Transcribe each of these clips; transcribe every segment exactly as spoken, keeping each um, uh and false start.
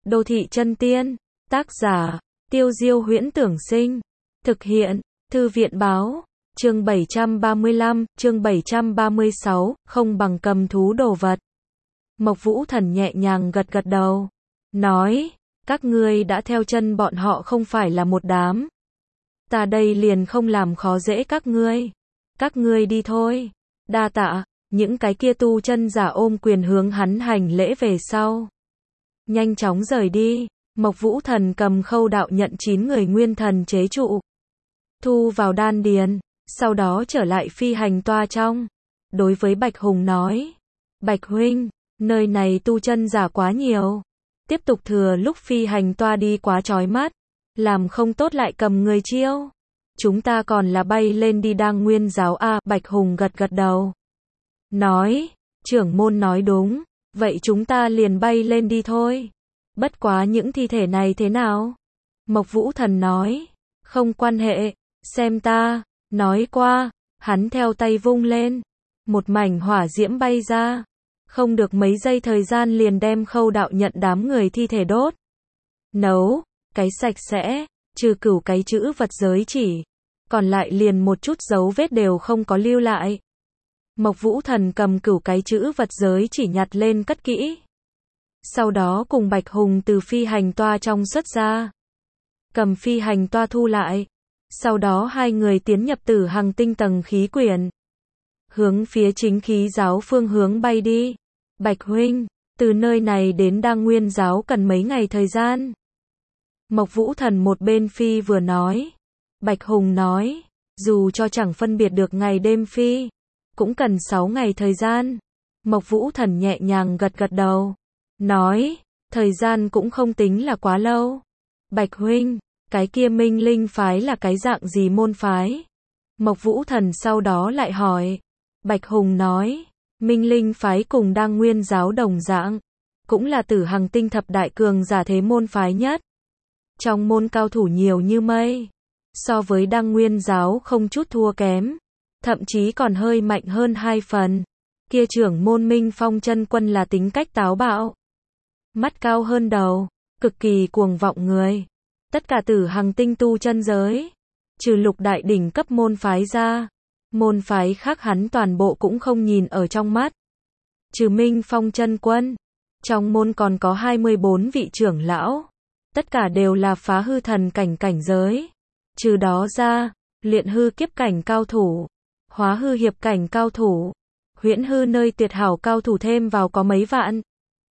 Đô thị chân tiên, tác giả, Tiêu Diêu Huyễn Tưởng Sinh, thực hiện, Thư viện Báo, chương bảy trăm ba mươi lăm, chương bảy trăm ba mươi sáu, không bằng cầm thú đồ vật. Mộc Vũ Thần nhẹ nhàng gật gật đầu, nói, các ngươi đã theo chân bọn họ không phải là một đám. Ta đây liền không làm khó dễ các ngươi. Các ngươi đi thôi. Đa tạ, những cái kia tu chân giả ôm quyền hướng hắn hành lễ về sau. Nhanh chóng rời đi, Mộc Vũ Thần cầm khâu đạo nhận chín người nguyên thần chế trụ. Thu vào đan điền, sau đó trở lại phi hành toa trong. Đối với Bạch Hùng nói, Bạch huynh, nơi này tu chân giả quá nhiều. Tiếp tục thừa lúc phi hành toa đi quá chói mắt. Làm không tốt lại cầm người chiêu. Chúng ta còn là bay lên đi Đang Nguyên giáo a. Bạch Hùng gật gật đầu. Nói, trưởng môn nói đúng. Vậy chúng ta liền bay lên đi thôi. Bất quá những thi thể này thế nào? Mộc Vũ Thần nói, không quan hệ, xem ta. Nói qua, hắn theo tay vung lên. Một mảnh hỏa diễm bay ra. Không được mấy giây thời gian liền đem khâu đạo nhận đám người thi thể đốt. Nấu, cái sạch sẽ, trừ cửu cái chữ vật giới chỉ. Còn lại liền một chút dấu vết đều không có lưu lại. Mộc Vũ Thần cầm cửu cái chữ vật giới chỉ nhặt lên cất kỹ. Sau đó cùng Bạch Hùng từ phi hành toa trong xuất ra. Cầm phi hành toa thu lại. Sau đó hai người tiến nhập Tử Hằng tinh tầng khí quyển. Hướng phía chính khí giáo phương hướng bay đi. Bạch huynh, từ nơi này đến Đang Nguyên giáo cần mấy ngày thời gian. Mộc Vũ Thần một bên phi vừa nói. Bạch Hùng nói, dù cho chẳng phân biệt được ngày đêm phi, cũng cần sáu ngày thời gian. Mộc Vũ Thần nhẹ nhàng gật gật đầu. Nói, thời gian cũng không tính là quá lâu. Bạch huynh, cái kia Minh Linh phái là cái dạng gì môn phái? Mộc Vũ Thần sau đó lại hỏi. Bạch Hùng nói, Minh Linh phái cùng Đang Nguyên giáo đồng dạng, cũng là Tử Hằng tinh thập đại cường giả thế môn phái nhất. Trong môn cao thủ nhiều như mây, so với Đang Nguyên giáo không chút thua kém, thậm chí còn hơi mạnh hơn hai phần. Kia trưởng môn Minh Phong chân quân là tính cách táo bạo, mắt cao hơn đầu, cực kỳ cuồng vọng người. Tất cả Tử Hằng tinh tu chân giới, trừ lục đại đỉnh cấp môn phái ra, môn phái khác hắn toàn bộ cũng không nhìn ở trong mắt. Trừ Minh Phong chân quân, trong môn còn có hai mươi bốn vị trưởng lão, tất cả đều là phá hư thần cảnh cảnh giới. Trừ đó ra, luyện hư kiếp cảnh cao thủ, hóa hư hiệp cảnh cao thủ, huyễn hư nơi tuyệt hảo cao thủ thêm vào có mấy vạn.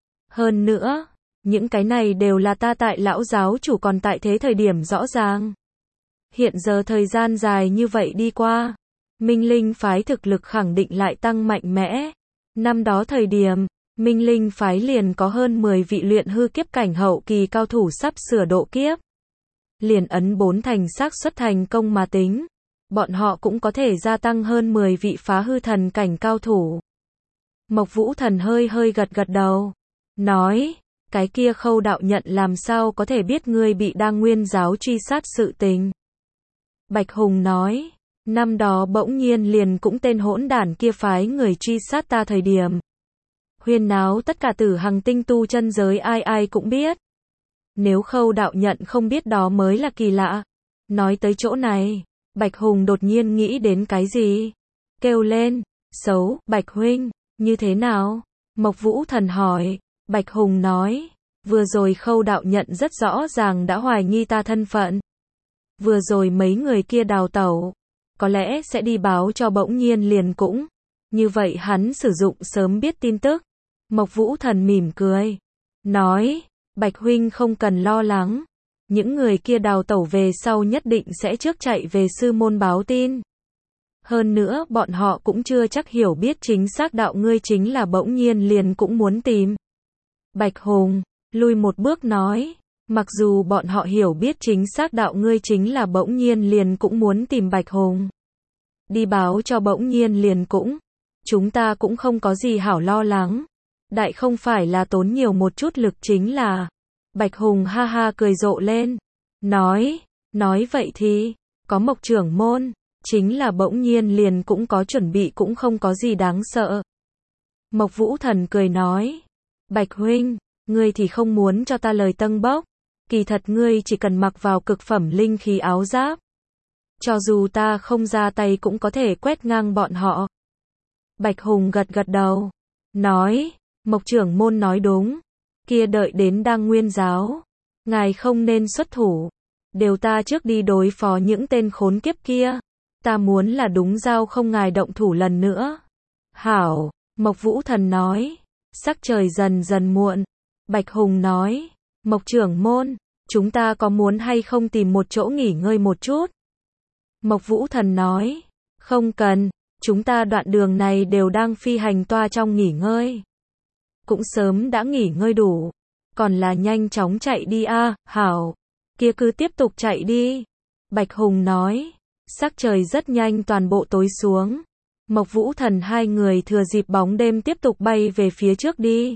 Hơn nữa, những cái này đều là ta tại lão giáo chủ còn tại thế thời điểm rõ ràng. Hiện giờ thời gian dài như vậy đi qua, Minh Linh phái thực lực khẳng định lại tăng mạnh mẽ. Năm đó thời điểm, Minh Linh phái liền có hơn mười vị luyện hư kiếp cảnh hậu kỳ cao thủ sắp sửa độ kiếp. Liền ấn bốn thành xác suất thành công mà tính, bọn họ cũng có thể gia tăng hơn mười vị phá hư thần cảnh cao thủ. Mộc Vũ Thần hơi hơi gật gật đầu, nói, cái kia khâu đạo nhận làm sao có thể biết ngươi bị Đang Nguyên giáo truy sát sự tình. Bạch Hùng nói, năm đó bỗng nhiên liền cũng tên hỗn đản kia phái người truy sát ta thời điểm. Huyên náo tất cả Tử Hằng tinh tu chân giới ai ai cũng biết. Nếu khâu đạo nhận không biết đó mới là kỳ lạ. Nói tới chỗ này, Bạch Hùng đột nhiên nghĩ đến cái gì? Kêu lên, xấu, Bạch huynh, như thế nào? Mộc Vũ Thần hỏi. Bạch Hùng nói, vừa rồi khâu đạo nhận rất rõ ràng đã hoài nghi ta thân phận. Vừa rồi mấy người kia đào tẩu, có lẽ sẽ đi báo cho bỗng nhiên liền cũng. Như vậy hắn sử dụng sớm biết tin tức. Mộc Vũ Thần mỉm cười, nói, Bạch huynh không cần lo lắng. Những người kia đào tẩu về sau nhất định sẽ trước chạy về sư môn báo tin. Hơn nữa bọn họ cũng chưa chắc hiểu biết chính xác đạo ngươi chính là bỗng nhiên liền cũng muốn tìm. Bạch Hùng, lui một bước nói, mặc dù bọn họ hiểu biết chính xác đạo ngươi chính là bỗng nhiên liền cũng muốn tìm Bạch Hùng. Đi báo cho bỗng nhiên liền cũng, chúng ta cũng không có gì hảo lo lắng. Đại không phải là tốn nhiều một chút lực chính là. Bạch Hùng ha ha cười rộ lên, nói, nói vậy thì, có Mộc trưởng môn, chính là bỗng nhiên liền cũng có chuẩn bị cũng không có gì đáng sợ. Mộc Vũ Thần cười nói, Bạch huynh, ngươi thì không muốn cho ta lời tâng bốc. Kỳ thật ngươi chỉ cần mặc vào cực phẩm linh khí áo giáp. Cho dù ta không ra tay cũng có thể quét ngang bọn họ. Bạch Hùng gật gật đầu. Nói, Mộc trưởng môn nói đúng. Kia đợi đến Đang Nguyên giáo. Ngài không nên xuất thủ. Đều ta trước đi đối phó những tên khốn kiếp kia. Ta muốn là đúng giao không ngài động thủ lần nữa. Hảo, Mộc Vũ Thần nói. Sắc trời dần dần muộn. Bạch Hùng nói, Mộc trưởng môn, chúng ta có muốn hay không tìm một chỗ nghỉ ngơi một chút? Mộc Vũ Thần nói, không cần, chúng ta đoạn đường này đều đang phi hành toa trong nghỉ ngơi. Cũng sớm đã nghỉ ngơi đủ, còn là nhanh chóng chạy đi a, à, hảo, kia cứ tiếp tục chạy đi. Bạch Hùng nói, sắc trời rất nhanh toàn bộ tối xuống. Mộc Vũ Thần hai người thừa dịp bóng đêm tiếp tục bay về phía trước đi.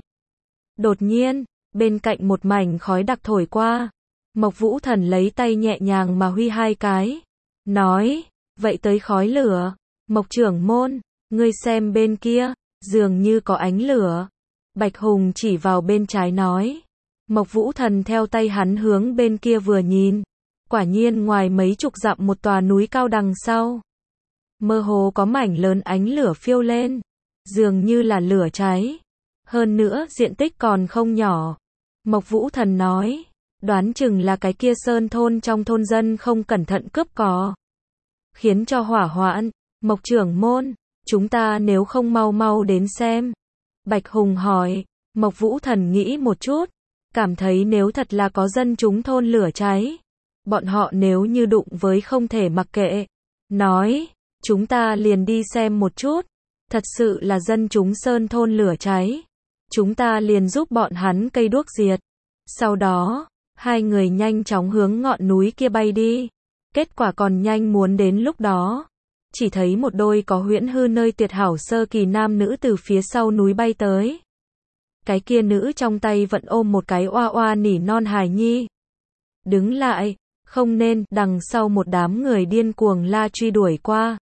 Đột nhiên, bên cạnh một mảnh khói đặc thổi qua. Mộc Vũ Thần lấy tay nhẹ nhàng mà huy hai cái. Nói, vậy tới khói lửa. Mộc trưởng môn, ngươi xem bên kia, dường như có ánh lửa. Bạch Hùng chỉ vào bên trái nói. Mộc Vũ Thần theo tay hắn hướng bên kia vừa nhìn. Quả nhiên ngoài mấy chục dặm một tòa núi cao đằng sau. Mơ hồ có mảnh lớn ánh lửa phiêu lên. Dường như là lửa cháy. Hơn nữa diện tích còn không nhỏ. Mộc Vũ Thần nói. Đoán chừng là cái kia sơn thôn trong thôn dân không cẩn thận cướp có. Khiến cho hỏa hoạn. Mộc trưởng môn, chúng ta nếu không mau mau đến xem. Bạch Hùng hỏi. Mộc Vũ Thần nghĩ một chút. Cảm thấy nếu thật là có dân chúng thôn lửa cháy. Bọn họ nếu như đụng với không thể mặc kệ. Nói, chúng ta liền đi xem một chút. Thật sự là dân chúng sơn thôn lửa cháy. Chúng ta liền giúp bọn hắn cây đuốc diệt. Sau đó, hai người nhanh chóng hướng ngọn núi kia bay đi. Kết quả còn nhanh muốn đến lúc đó. Chỉ thấy một đôi có huyễn hư nơi tuyệt hảo sơ kỳ nam nữ từ phía sau núi bay tới. Cái kia nữ trong tay vẫn ôm một cái oa oa nỉ non hài nhi. Đứng lại, không nên, đằng sau một đám người điên cuồng la truy đuổi qua.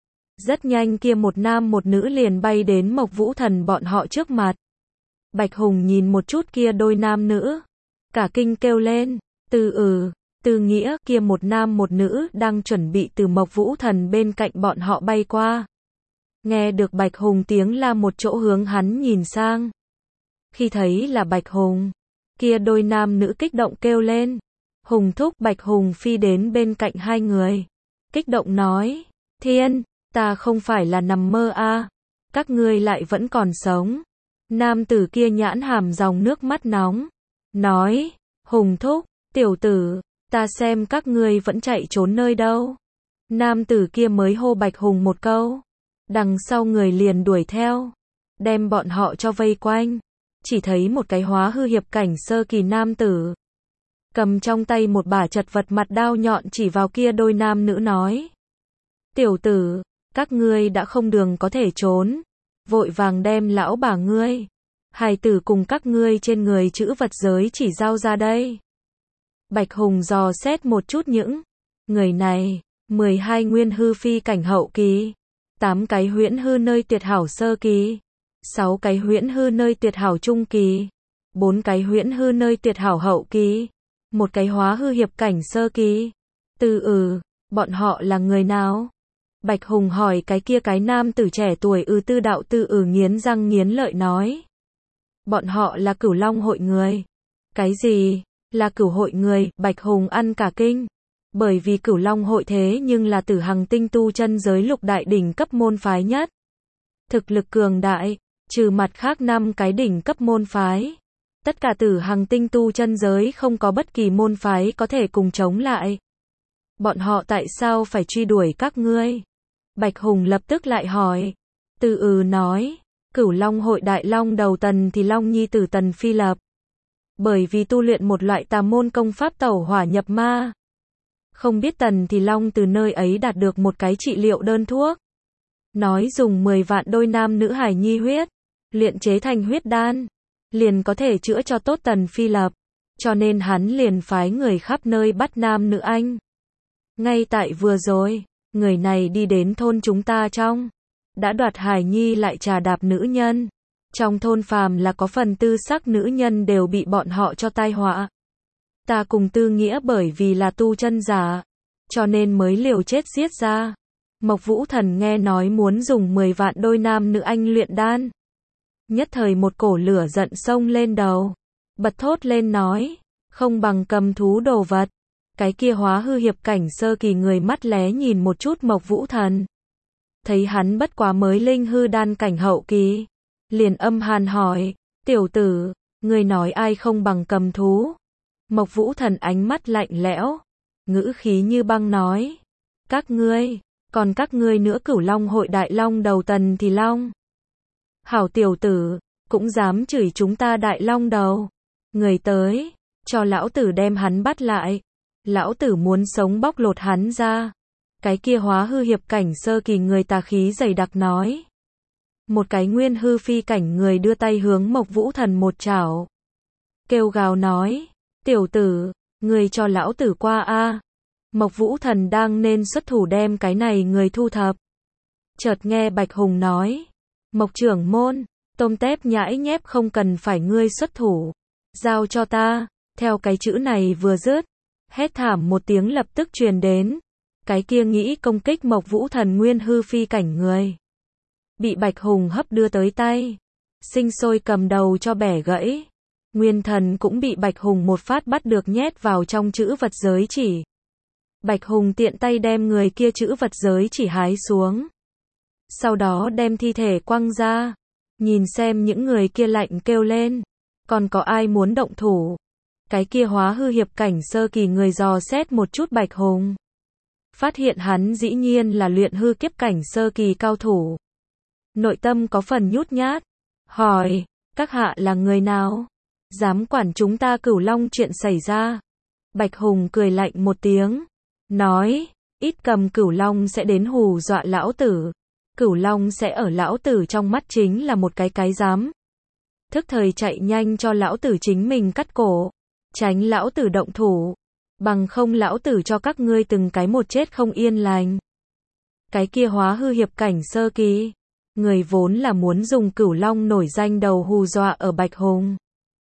Rất nhanh kia một nam một nữ liền bay đến Mộc Vũ Thần bọn họ trước mặt. Bạch Hùng nhìn một chút kia đôi nam nữ. Cả kinh kêu lên, từ ừ, từ nghĩa kia một nam một nữ đang chuẩn bị từ Mộc Vũ Thần bên cạnh bọn họ bay qua. Nghe được Bạch Hùng tiếng la một chỗ hướng hắn nhìn sang. Khi thấy là Bạch Hùng, kia đôi nam nữ kích động kêu lên. Hùng thúc. Bạch Hùng phi đến bên cạnh hai người. Kích động nói, thiên, ta không phải là nằm mơ a, à. Các ngươi lại vẫn còn sống. Nam tử kia nhãn hàm dòng nước mắt nóng. Nói, Hùng thúc, tiểu tử, ta xem các ngươi vẫn chạy trốn nơi đâu. Nam tử kia mới hô Bạch Hùng một câu. Đằng sau người liền đuổi theo. Đem bọn họ cho vây quanh. Chỉ thấy một cái hóa hư hiệp cảnh sơ kỳ nam tử. Cầm trong tay một bả chật vật mặt đao nhọn chỉ vào kia đôi nam nữ nói. Tiểu tử, các ngươi đã không đường có thể trốn. Vội vàng đem lão bà ngươi. Hài tử cùng các ngươi trên người chữ vật giới chỉ giao ra đây. Bạch Hùng dò xét một chút những người này. mười hai nguyên hư phi cảnh hậu kỳ. tám cái huyễn hư nơi tuyệt hảo sơ kỳ. sáu cái huyễn hư nơi tuyệt hảo trung kỳ. bốn cái huyễn hư nơi tuyệt hảo hậu kỳ. Một cái hóa hư hiệp cảnh sơ kỳ. Từ ừ, bọn họ là người nào? Bạch Hùng hỏi cái kia cái nam tử trẻ tuổi ư tư đạo tư ừ nghiến răng nghiến lợi nói. Bọn họ là Cửu Long hội người. Cái gì? Là Cửu hội người? Bạch Hùng ăn cả kinh. Bởi vì Cửu Long hội thế nhưng là Tử Hằng tinh tu chân giới lục đại đỉnh cấp môn phái nhất. Thực lực cường đại, trừ mặt khác năm cái đỉnh cấp môn phái. Tất cả Tử Hằng tinh tu chân giới không có bất kỳ môn phái có thể cùng chống lại. Bọn họ tại sao phải truy đuổi các ngươi? Bạch Hùng lập tức lại hỏi. Từ ừ nói, Cửu Long hội đại long đầu Tần thì Long nhi tử Tần Phi Lập. Bởi vì tu luyện một loại tà môn công pháp tẩu hỏa nhập ma. Không biết Tần thì Long từ nơi ấy đạt được một cái trị liệu đơn thuốc. Nói dùng mười vạn đôi nam nữ hải nhi huyết, luyện chế thành huyết đan, liền có thể chữa cho tốt Tần Phi Lập. Cho nên hắn liền phái người khắp nơi bắt nam nữ anh. Ngay tại vừa rồi, người này đi đến thôn chúng ta trong, đã đoạt hải nhi lại trà đạp nữ nhân. Trong thôn phàm là có phần tư sắc nữ nhân đều bị bọn họ cho tai họa. Ta cùng Tư Nghĩa bởi vì là tu chân giả, cho nên mới liều chết giết ra. Mộc Vũ Thần nghe nói muốn dùng mười vạn đôi nam nữ anh luyện đan. Nhất thời một cổ lửa giận xông lên đầu. Bật thốt lên nói, không bằng cầm thú đồ vật. Cái kia hóa hư hiệp cảnh sơ kỳ người mắt lé nhìn một chút Mộc Vũ Thần. Thấy hắn bất quá mới linh hư đan cảnh hậu kỳ. Liền âm hàn hỏi, tiểu tử, người nói ai không bằng cầm thú. Mộc Vũ Thần ánh mắt lạnh lẽo, ngữ khí như băng nói, các ngươi, còn các ngươi nữa Cửu Long hội đại long đầu Tần Thì Long. Hảo tiểu tử, cũng dám chửi chúng ta đại long đầu. Người tới, cho lão tử đem hắn bắt lại. Lão tử muốn sống bóc lột hắn ra. Cái kia hóa hư hiệp cảnh sơ kỳ người tà khí dày đặc nói. Một cái nguyên hư phi cảnh người đưa tay hướng Mộc Vũ Thần một chảo. Kêu gào nói, tiểu tử, người cho lão tử qua a. Mộc Vũ Thần đang nên xuất thủ đem cái này người thu thập. Chợt nghe Bạch Hùng nói, Mộc trưởng môn, tôm tép nhãi nhép không cần phải ngươi xuất thủ. Giao cho ta. Theo cái chữ này vừa dứt, hét thảm một tiếng lập tức truyền đến. Cái kia nghĩ công kích Mộc Vũ Thần nguyên hư phi cảnh người. Bị Bạch Hùng hấp đưa tới tay. Sinh sôi cầm đầu cho bẻ gãy. Nguyên thần cũng bị Bạch Hùng một phát bắt được nhét vào trong chữ vật giới chỉ. Bạch Hùng tiện tay đem người kia chữ vật giới chỉ hái xuống. Sau đó đem thi thể quăng ra. Nhìn xem những người kia lạnh kêu lên. Còn có ai muốn động thủ? Cái kia hóa hư hiệp cảnh sơ kỳ người dò xét một chút Bạch Hùng. Phát hiện hắn dĩ nhiên là luyện hư kiếp cảnh sơ kỳ cao thủ. Nội tâm có phần nhút nhát. Hỏi, các hạ là người nào? Dám quản chúng ta Cửu Long chuyện xảy ra. Bạch Hùng cười lạnh một tiếng. Nói, ít cầm Cửu Long sẽ đến hù dọa lão tử. Cửu Long sẽ ở lão tử trong mắt chính là một cái cái giám. Thức thời chạy nhanh cho lão tử chính mình cắt cổ. Tránh lão tử động thủ. Bằng không lão tử cho các ngươi từng cái một chết không yên lành. Cái kia hóa hư hiệp cảnh sơ kỳ. Người vốn là muốn dùng Cửu Long nổi danh đầu hù dọa ở Bạch Hùng.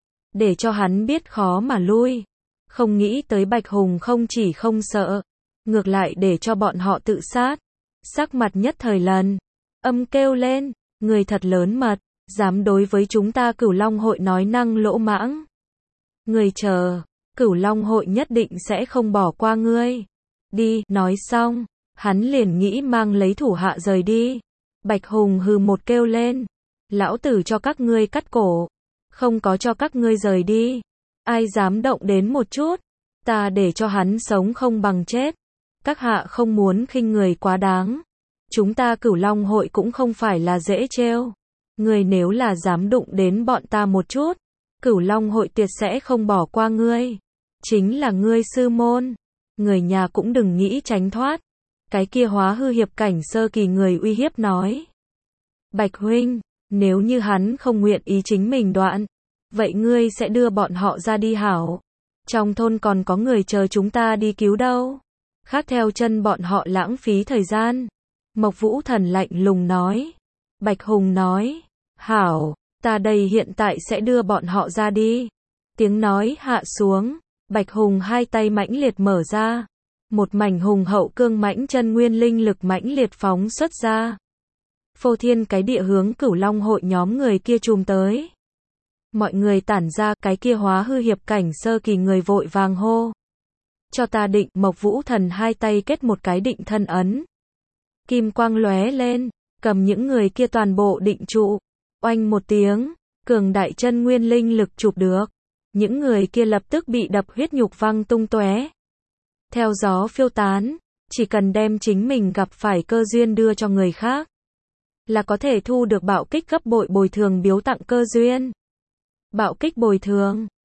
Để cho hắn biết khó mà lui. Không nghĩ tới Bạch Hùng không chỉ không sợ. Ngược lại để cho bọn họ tự sát. Sắc mặt nhất thời lần. Âm kêu lên. Người thật lớn mật. Dám đối với chúng ta Cửu Long hội nói năng lỗ mãng. Người chờ. Cửu Long hội nhất định sẽ không bỏ qua ngươi. Đi, nói xong. Hắn liền nghĩ mang lấy thủ hạ rời đi. Bạch Hùng hừ một kêu lên. Lão tử cho các ngươi cắt cổ. Không có cho các ngươi rời đi. Ai dám động đến một chút. Ta để cho hắn sống không bằng chết. Các hạ không muốn khinh người quá đáng. Chúng ta Cửu Long hội cũng không phải là dễ trêu. Người nếu là dám đụng đến bọn ta một chút. Cửu Long hội tuyệt sẽ không bỏ qua ngươi. Chính là ngươi sư môn. Người nhà cũng đừng nghĩ tránh thoát. Cái kia hóa hư hiệp cảnh sơ kỳ người uy hiếp nói. Bạch huynh, nếu như hắn không nguyện ý chính mình đoạn. Vậy ngươi sẽ đưa bọn họ ra đi hảo. Trong thôn còn có người chờ chúng ta đi cứu đâu. Khác theo chân bọn họ lãng phí thời gian. Mộc Vũ Thần lạnh lùng nói. Bạch Hùng nói. Hảo, ta đây hiện tại sẽ đưa bọn họ ra đi. Tiếng nói hạ xuống. Bạch Hùng hai tay mãnh liệt mở ra. Một mảnh hùng hậu cương mãnh chân nguyên linh lực mãnh liệt phóng xuất ra. Phô thiên cái địa hướng Cửu Long hội nhóm người kia chùm tới. Mọi người tản ra, cái kia hóa hư hiệp cảnh sơ kỳ người vội vàng hô. Cho ta định. Mộc Vũ Thần hai tay kết một cái định thân ấn. Kim quang lóe lên, cầm những người kia toàn bộ định trụ. Oanh một tiếng, cường đại chân nguyên linh lực chụp được. Những người kia lập tức bị đập huyết nhục văng tung tóe. Theo gió phiêu tán, chỉ cần đem chính mình gặp phải cơ duyên đưa cho người khác. Là có thể thu được bạo kích gấp bội bồi thường biếu tặng cơ duyên. Bạo kích bồi thường.